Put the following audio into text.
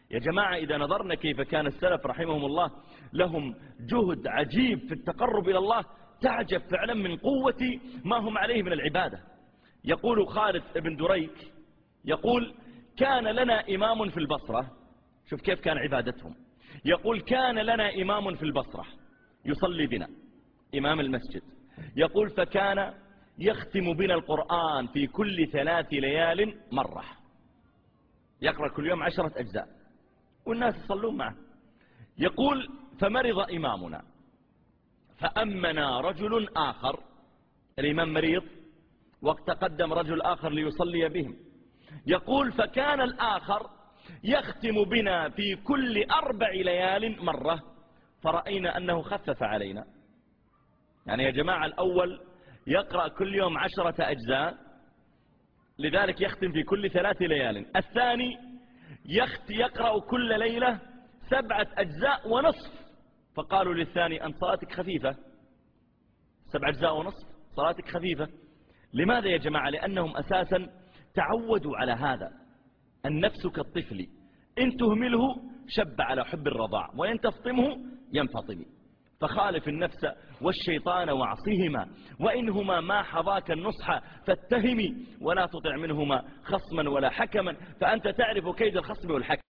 يا جماعة إذا نظرنا كيف كان السلف رحمهم الله لهم جهد عجيب في التقرب إلى الله تعجب فعلا من قوة ما هم عليه من العبادة. يقول خالد بن دريك يقول كان لنا إمام في البصرة، شوف كيف كان عبادتهم، يقول كان لنا إمام في البصرة يصلي بنا إمام المسجد، يقول فكان يختم بنا القرآن في كل 3 ليال مرة، يقرأ كل يوم 10 أجزاء والناس يصلون معه. يقول فمرض إمامنا فأمنا رجل آخر، الإمام مريض وقت قدم رجل آخر ليصلي بهم، يقول فكان الآخر يختم بنا في كل 4 ليال مرة، فرأينا أنه خفف علينا. يعني يا جماعة الأول يقرأ كل يوم 10 أجزاء لذلك يختم في كل 3 ليال، الثاني يقرأ كل ليلة 7 أجزاء ونصف، فقالوا للثاني أن صلاتك خفيفة، 7 أجزاء ونصف صلاتك خفيفة. لماذا يا جماعة؟ لأنهم أساسا تعودوا على هذا. النفس كالطفل إن تهمله شب على حب الرضاع وإن تفطمه ينفطم، فخالف النفس والشيطان واعصهما وإنهما ما حظاك النصح فاتهمي ولا تطع منهما خصما ولا حكما، فأنت تعرف كيد الخصم والحكم.